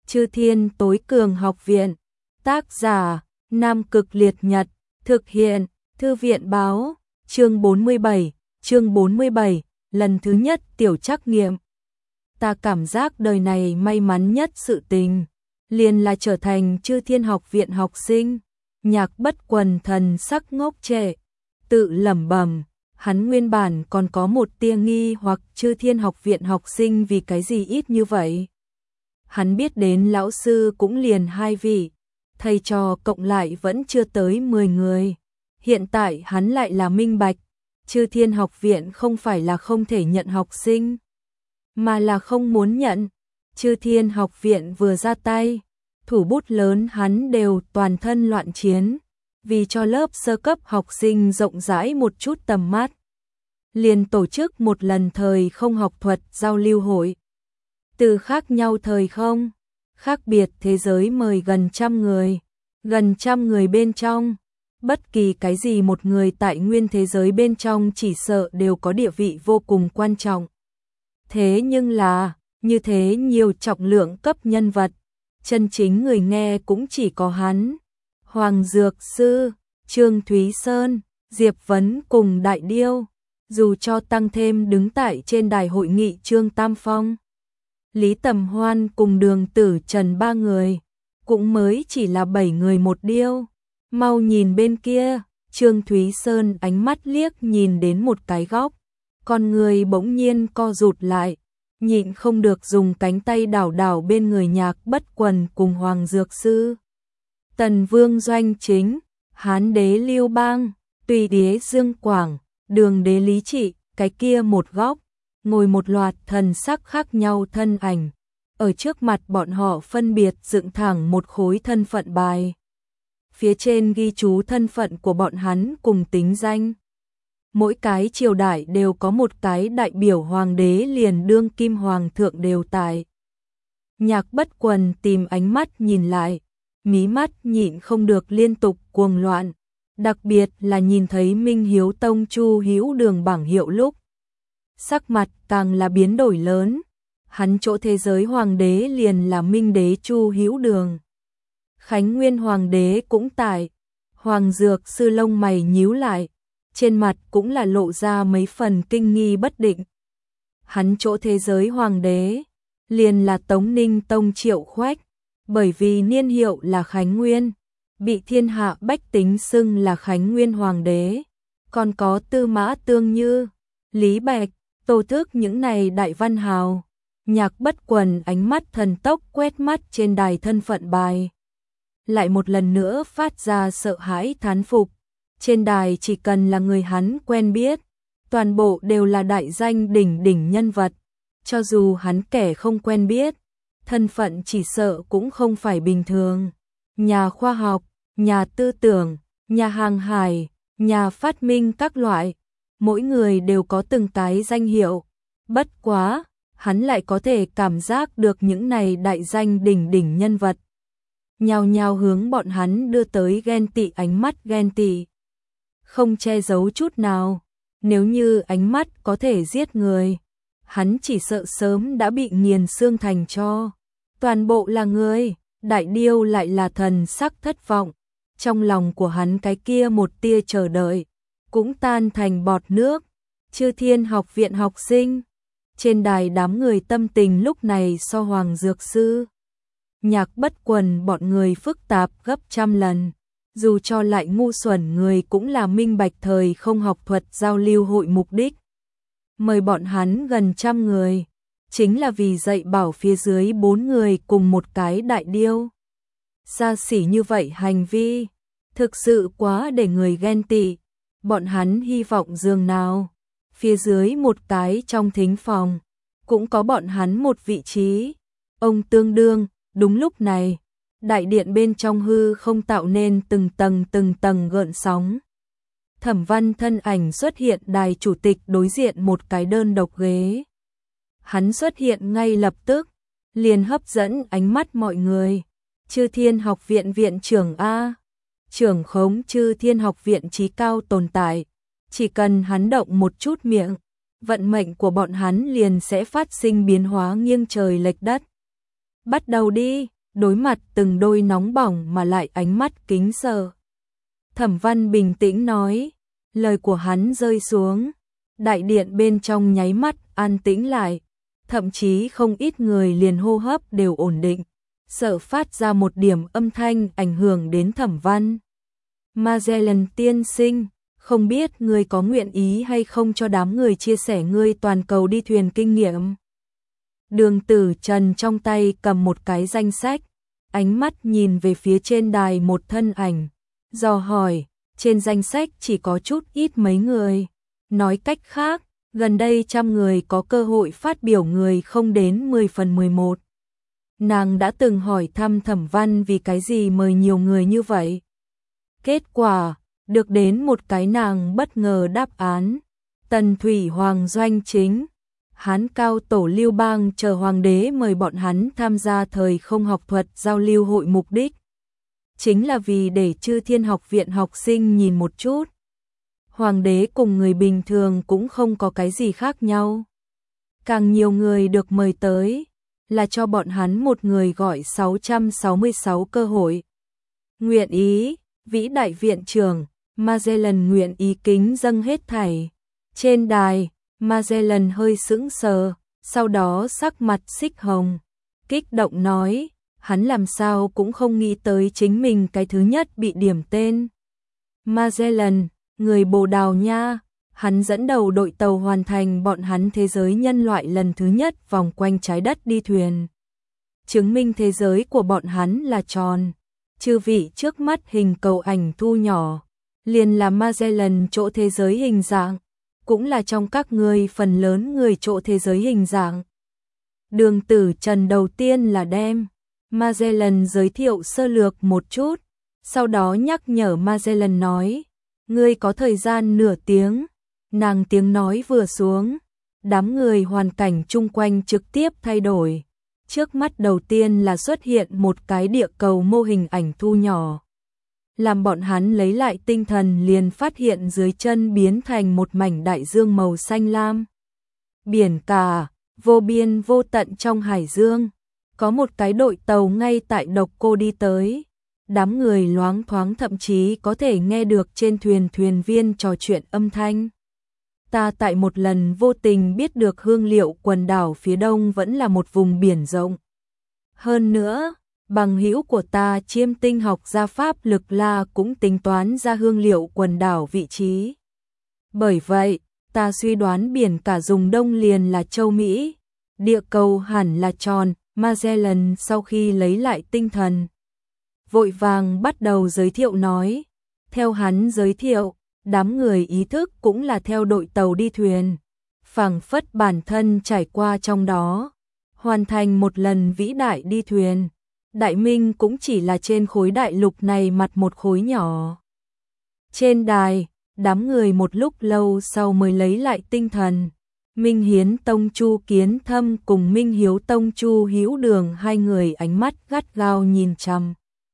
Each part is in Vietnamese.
Chư Thiên Tối Cường Học Viện. Tác giả: Nam Cực Liệt Nhật. Thực hiện: Thư viện báo. Chương 47, lần thứ nhất tiểu trắc nghiệm. Ta cảm giác đời này may mắn nhất sự tình, liền là trở thành Chư Thiên Học Viện học sinh. Nhạc Bất Quần thần sắc ngốc trệ, tự lẩm bẩm, hắn nguyên bản còn có một tia nghi hoặc Chư Thiên Học Viện học sinh vì cái gì ít như vậy. Hắn biết đến lão sư cũng liền 2 vị, thầy trò cộng lại vẫn chưa tới 10 người. Hiện tại hắn lại là minh bạch, Chư Thiên Học Viện không phải là không thể nhận học sinh, mà là không muốn nhận. Chư Thiên Học Viện vừa ra tay, thủ bút lớn hắn đều toàn thân loạn chiến, vì cho lớp sơ cấp học sinh rộng rãi một chút tầm mắt. Liền tổ chức một lần thời không học thuật giao lưu hội. Từ khác nhau thời không, khác biệt thế giới mời gần trăm người bên trong. Bất kỳ cái gì một người tại nguyên thế giới bên trong chỉ sợ đều có địa vị vô cùng quan trọng. Thế nhưng là, như thế nhiều trọng lượng cấp nhân vật, chân chính người nghe cũng chỉ có hắn, Hoàng Dược Sư, Trương Thúy Sơn, Diệp Vấn cùng Đại Điêu, dù cho tăng thêm đứng tại trên đài hội nghị Trương Tam Phong, Lý Tầm Hoan cùng Đường Tử Trần 3 người, cũng mới chỉ là 7 người một điêu. Mau nhìn bên kia, Trương Thúy Sơn ánh mắt liếc nhìn đến một cái góc, con người bỗng nhiên co rụt lại, nhịn không được dùng cánh tay đảo đảo bên người Nhạc Bất Quần cùng Hoàng Dược Sư. Tần Vương Doanh Chính, Hán Đế Lưu Bang, Tùy Đế Dương Quảng, Đường Đế Lý Trị, cái kia một góc, ngồi một loạt thần sắc khác nhau thân ảnh. Ở trước mặt bọn họ phân biệt dựng thẳng một khối thân phận bài. Phía trên ghi chú thân phận của bọn hắn cùng tính danh. Mỗi cái triều đại đều có một cái đại biểu hoàng đế liền đương kim hoàng thượng đều tại. Nhạc Bất Quần tìm ánh mắt nhìn lại, mí mắt nhịn không được liên tục cuồng loạn, đặc biệt là nhìn thấy Minh Hiếu Tông Chu Hữu Đường bảng hiệu lúc. Sắc mặt càng là biến đổi lớn, hắn chỗ thế giới hoàng đế liền là Minh Đế Chu Hữu Đường. Khánh Nguyên Hoàng đế cũng tại, Hoàng Dược Sư lông mày nhíu lại, trên mặt cũng là lộ ra mấy phần kinh nghi bất định. Hắn chỗ thế giới hoàng đế, liền là Tống Ninh Tông Triệu Khoách, bởi vì niên hiệu là Khánh Nguyên, bị thiên hạ bách tính xưng là Khánh Nguyên Hoàng đế. Còn có Tư Mã Tương Như, Lý Bạch, Tô Thức những này đại văn hào. Nhạc Bất Quần ánh mắt thần tốc quét mắt trên đài thân phận bài, lại một lần nữa phát ra sợ hãi thán phục. Trên đài chỉ cần là người hắn quen biết, toàn bộ đều là đại danh đỉnh đỉnh nhân vật. Cho dù hắn kẻ không quen biết, thân phận chỉ sợ cũng không phải bình thường. Nhà khoa học, nhà tư tưởng, nhà hàng hải, nhà phát minh các loại, mỗi người đều có từng cái danh hiệu. Bất quá, hắn lại có thể cảm giác được những này đại danh đỉnh đỉnh nhân vật nhao nhao hướng bọn hắn đưa tới ghen tị ánh mắt ghen tị, không che giấu chút nào. Nếu như ánh mắt có thể giết người, hắn chỉ sợ sớm đã bị nghiền xương thành tro. Toàn bộ là người. Đại Điêu lại là thần sắc thất vọng, trong lòng của hắn cái kia một tia chờ đợi cũng tan thành bọt nước. Chư Thiên Học Viện học sinh, trên đài đám người tâm tình lúc này so Hoàng Dược Sư, Nhạc Bất Quần bọn người phức tạp gấp trăm lần. Dù cho lại ngu xuẩn người cũng là minh bạch thời không học thuật giao lưu hội mục đích. Mời bọn hắn gần trăm người, chính là vì dạy bảo phía dưới 4 người cùng một cái đại điêu. Xa xỉ như vậy hành vi, thực sự quá để người ghen tị. Bọn hắn hy vọng giường nào, phía dưới một cái trong thính phòng, cũng có bọn hắn một vị trí. Ông tương đương, đúng lúc này, đại điện bên trong hư không tạo nên từng tầng gợn sóng. Thẩm Văn thân ảnh xuất hiện đài chủ tịch đối diện một cái đơn độc ghế. Hắn xuất hiện ngay lập tức, liền hấp dẫn ánh mắt mọi người. Chư Thiên Học Viện viện trưởng A, trưởng khống Chư Thiên Học Viện chí cao tồn tại. Chỉ cần hắn động một chút miệng, vận mệnh của bọn hắn liền sẽ phát sinh biến hóa nghiêng trời lệch đất. Bắt đầu đi, đối mặt từng đôi nóng bỏng mà lại ánh mắt kính sợ. Thẩm Văn bình tĩnh nói, lời của hắn rơi xuống, đại điện bên trong nháy mắt an tĩnh lại, thậm chí không ít người liền hô hấp đều ổn định, sợ phát ra một điểm âm thanh ảnh hưởng đến Thẩm Văn. Magellan tiên sinh, không biết ngươi có nguyện ý hay không cho đám người chia sẻ ngươi toàn cầu đi thuyền kinh nghiệm. Đường Tử Trần trong tay cầm một cái danh sách, ánh mắt nhìn về phía trên đài một thân ảnh, dò hỏi, trên danh sách chỉ có chút ít mấy người. Nói cách khác, gần đây 100 người có cơ hội phát biểu người không đến 10 phần 11. Nàng đã từng hỏi thăm Thẩm Văn vì cái gì mời nhiều người như vậy. Kết quả, được đến một cái nàng bất ngờ đáp án. Tần Thủy Hoàng doanh chính, Hán Cao Tổ Lưu Bang chờ hoàng đế mời bọn hắn tham gia thời không học thuật giao lưu hội, mục đích chính là vì để Chư Thiên Học viện học sinh nhìn một chút. Hoàng đế cùng người bình thường cũng không có cái gì khác nhau. Càng nhiều người được mời tới, là cho bọn hắn một người gọi 666 cơ hội. Nguyện ý, vĩ đại viện trưởng, Magellan nguyện ý kính dâng hết thảy. Trên đài, Magellan hơi sững sờ, sau đó sắc mặt xích hồng, kích động nói, hắn làm sao cũng không nghĩ tới chính mình cái thứ nhất bị điểm tên. Magellan, người Bồ Đào Nha, hắn dẫn đầu đội tàu hoàn thành bọn hắn thế giới nhân loại lần thứ nhất vòng quanh trái đất đi thuyền. Chứng minh thế giới của bọn hắn là tròn. Chư vị trước mắt hình cầu ảnh thu nhỏ, liền là Magellan chỗ thế giới hình dạng, cũng là trong các ngươi phần lớn người chỗ thế giới hình dạng. Đường Tử Trần đầu tiên là đem Magellan giới thiệu sơ lược một chút, sau đó nhắc nhở Magellan nói, ngươi có thời gian nửa tiếng. Nàng tiếng nói vừa xuống, đám người hoàn cảnh chung quanh trực tiếp thay đổi. Trước mắt đầu tiên là xuất hiện một cái địa cầu mô hình ảnh thu nhỏ. Làm bọn hắn lấy lại tinh thần liền phát hiện dưới chân biến thành một mảnh đại dương màu xanh lam. Biển cả, vô biên vô tận trong hải dương. Có một cái đội tàu ngay tại Độc Cô đi tới. Đám người loáng thoáng thậm chí có thể nghe được trên thuyền thuyền viên trò chuyện âm thanh. Ta tại một lần vô tình biết được hương liệu quần đảo phía đông vẫn là một vùng biển rộng. Hơn nữa, bằng hữu của ta Chiêm tinh học gia Pháp Lực La cũng tính toán ra hương liệu quần đảo vị trí. Bởi vậy, ta suy đoán biển cả dùng đông liền là châu Mỹ, địa cầu hẳn là tròn. Magellan sau khi lấy lại tinh thần, vội vàng bắt đầu giới thiệu nói. Theo hắn giới thiệu, đám người ý thức cũng là theo đội tàu đi thuyền, phảng phất bản thân trải qua trong đó, hoàn thành một lần vĩ đại đi thuyền. Đại Minh cũng chỉ là trên khối đại lục này mặt một khối nhỏ. Trên đài, đám người một lúc lâu sau mới lấy lại tinh thần. Minh Hiến Tông Chu Kiến Thâm cùng Minh Hiếu Tông Chu Hữu Đường, hai người ánh mắt gắt gao nhìn chằm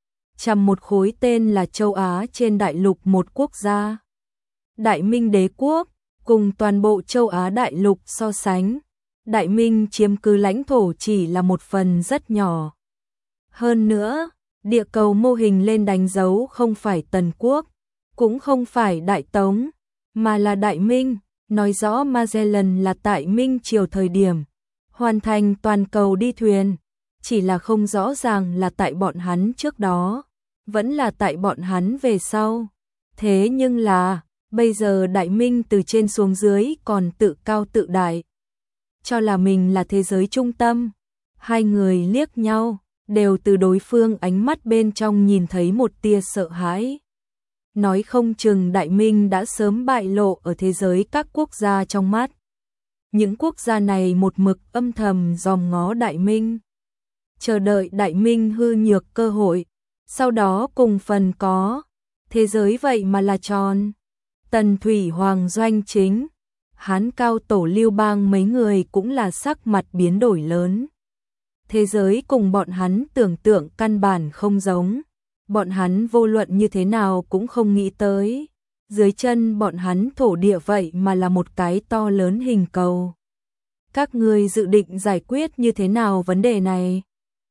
một khối tên là châu Á trên đại lục một quốc gia. Đại Minh đế quốc, cùng toàn bộ châu Á đại lục so sánh, Đại Minh chiếm cứ lãnh thổ chỉ là một phần rất nhỏ. Hơn nữa, địa cầu mô hình lên đánh dấu không phải Tần Quốc, cũng không phải Đại Tống, mà là Đại Minh, nói rõ Magellan là tại Minh triều thời điểm hoàn thành toàn cầu đi thuyền, chỉ là không rõ ràng là tại bọn hắn trước đó, vẫn là tại bọn hắn về sau. Thế nhưng là, bây giờ Đại Minh từ trên xuống dưới còn tự cao tự đại, cho là mình là thế giới trung tâm. Hai người liếc nhau, đều từ đối phương ánh mắt bên trong nhìn thấy một tia sợ hãi. Nói không chừng Đại Minh đã sớm bại lộ ở thế giới các quốc gia trong mắt. Những quốc gia này một mực âm thầm dòm ngó Đại Minh, chờ đợi Đại Minh hư nhược cơ hội, sau đó cùng phần có. Thế giới vậy mà là tròn. Tần Thủy Hoàng doanh chính, Hán Cao Tổ Lưu Bang mấy người cũng là sắc mặt biến đổi lớn. Thế giới cùng bọn hắn tưởng tượng căn bản không giống. Bọn hắn vô luận như thế nào cũng không nghĩ tới. Dưới chân bọn hắn thổ địa vậy mà là một cái to lớn hình cầu. Các ngươi dự định giải quyết như thế nào vấn đề này?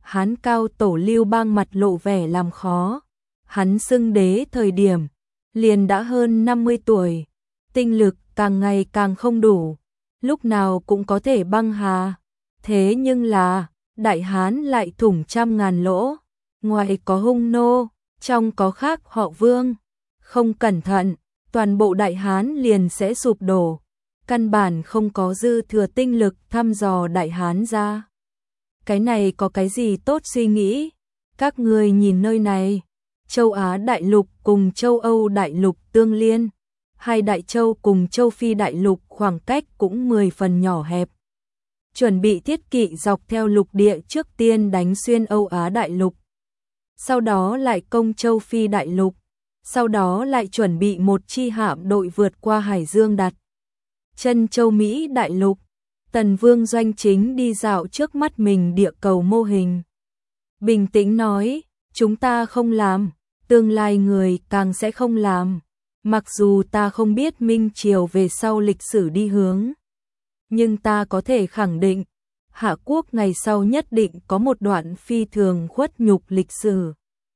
Hán cao tổ Lưu Bang mặt lộ vẻ làm khó. Hắn xưng đế thời điểm liền đã hơn 50 tuổi, tinh lực càng ngày càng không đủ, lúc nào cũng có thể băng hà. Thế nhưng là, Đại Hán lại thủng trăm ngàn lỗ, ngoài có hung nô, trong có khác họ Vương. Không cẩn thận, toàn bộ Đại Hán liền sẽ sụp đổ, căn bản không có dư thừa tinh lực thăm dò Đại Hán ra. Cái này có cái gì tốt suy nghĩ? Các người nhìn nơi này, châu Á đại lục cùng châu Âu đại lục tương liên, hai đại châu cùng châu Phi đại lục khoảng cách cũng 10 phần nhỏ hẹp. Chuẩn bị thiết kỵ dọc theo lục địa trước tiên đánh xuyên Âu Á đại lục, sau đó lại công châu Phi đại lục, sau đó lại chuẩn bị một chi hạm đội vượt qua Hải Dương đặt chân châu Mỹ đại lục. Tần Vương Doanh Chính đi dạo trước mắt mình địa cầu mô hình, bình tĩnh nói, chúng ta không làm, tương lai người càng sẽ không làm. Mặc dù ta không biết Minh Triều về sau lịch sử đi hướng, nhưng ta có thể khẳng định, Hạ Quốc ngày sau nhất định có một đoạn phi thường khuất nhục lịch sử.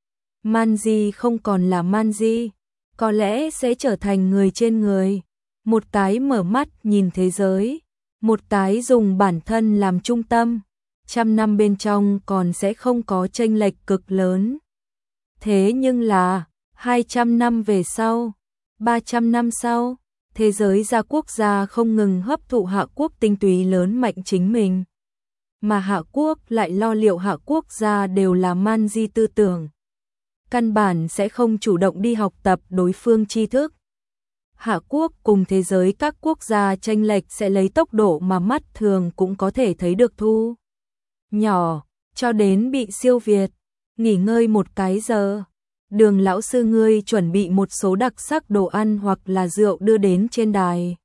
Manji không còn là Manji, có lẽ sẽ trở thành người trên người, một cái mở mắt nhìn thế giới, một cái dùng bản thân làm trung tâm, 100 năm bên trong còn sẽ không có chênh lệch cực lớn. Thế nhưng là, 200 năm về sau, 300 năm sau, thế giới gia quốc gia không ngừng hấp thụ Hạ Quốc tinh túy lớn mạnh chính mình. Mà Hạ Quốc lại lo liệu Hạ Quốc gia đều là Manji tư tưởng. Căn bản sẽ không chủ động đi học tập đối phương tri thức. Hạ Quốc cùng thế giới các quốc gia chênh lệch sẽ lấy tốc độ mà mắt thường cũng có thể thấy được thu nhỏ, cho đến bị siêu việt. Nghỉ ngơi một cái giờ, Đường lão sư ngươi chuẩn bị một số đặc sắc đồ ăn hoặc là rượu đưa đến trên đài,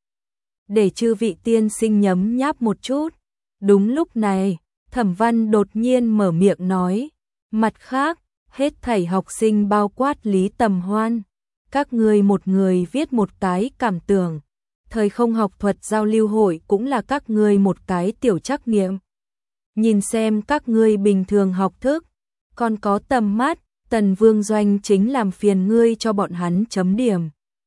để chư vị tiên sinh nhấm nháp một chút. Đúng lúc này, Thẩm Văn đột nhiên mở miệng nói, mặt khác, hết thảy học sinh bao quát Lý Tầm Hoan, các ngươi một người viết một cái cảm tưởng, thời không học thuật giao lưu hội cũng là các ngươi một cái tiểu trắc nghiệm. Nhìn xem các ngươi bình thường học thức, còn có tầm mắt, Tần Vương Doanh Chính làm phiền ngươi cho bọn hắn chấm điểm.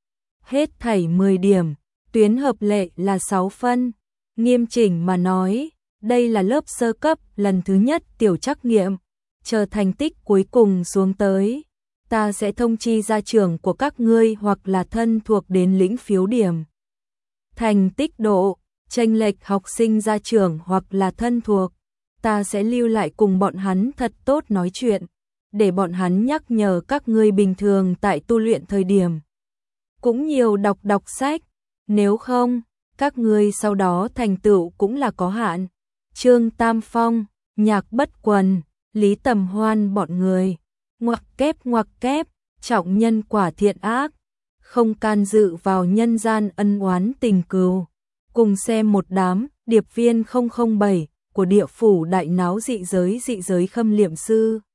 Hết thảy 10 điểm, tuyến hợp lệ là 6 phân. Nghiêm chỉnh mà nói, đây là lớp sơ cấp lần thứ nhất tiểu trắc nghiệm, chờ thành tích cuối cùng xuống tới, ta sẽ thông chi gia trưởng của các ngươi hoặc là thân thuộc đến lĩnh phiếu điểm. Thành tích độ, chênh lệch học sinh gia trưởng hoặc là thân thuộc, ta sẽ lưu lại cùng bọn hắn thật tốt nói chuyện, để bọn hắn nhắc nhở các ngươi bình thường tại tu luyện thời điểm cũng nhiều đọc sách, nếu không, các ngươi sau đó thành tựu cũng là có hạn. Trương Tam Phong, Nhạc Bất Quần, Lý Tầm Hoan bọn người, ngoặc kép, trọng nhân quả thiện ác, không can dự vào nhân gian ân oán tình cừu, cùng xem một đám điệp viên 007 của địa phủ đại náo dị giới khâm liệm sư.